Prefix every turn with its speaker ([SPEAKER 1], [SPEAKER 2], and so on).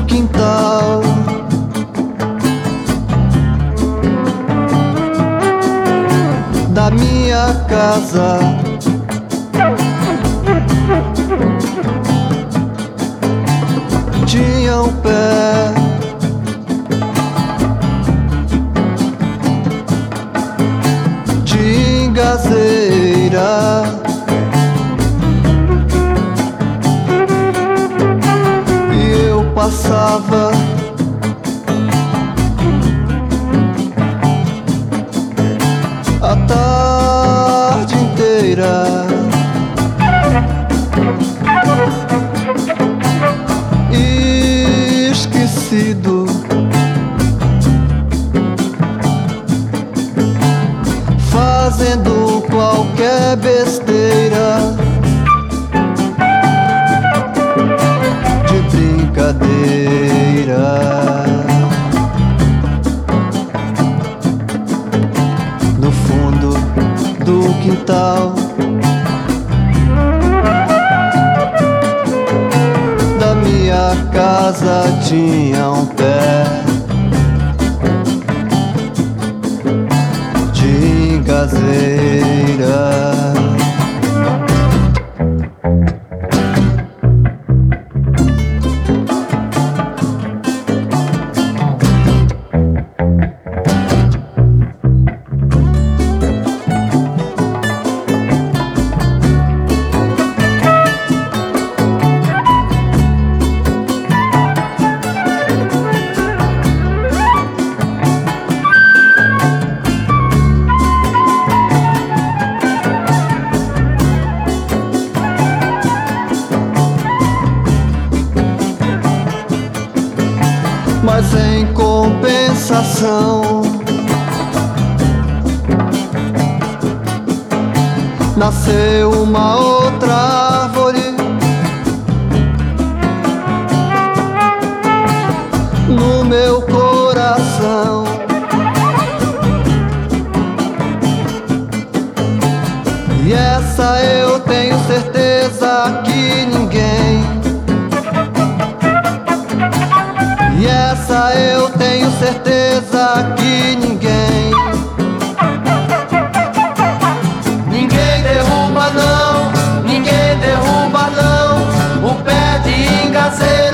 [SPEAKER 1] quintal. Da minha casa. Tinha um pé de ingazeira, e eu passava a tarde inteira esquecido, fazendo qualquer besteira de brincadeira. No fundo do quintal da minha casa tinha um pé de ingazeira. Mas em compensação nasceu uma outra árvore no meu coração. E essa eu tenho certeza que ninguém, e essa eu tenho certeza que ninguém, ninguém derruba não, ninguém derruba não o pé de ingazeira.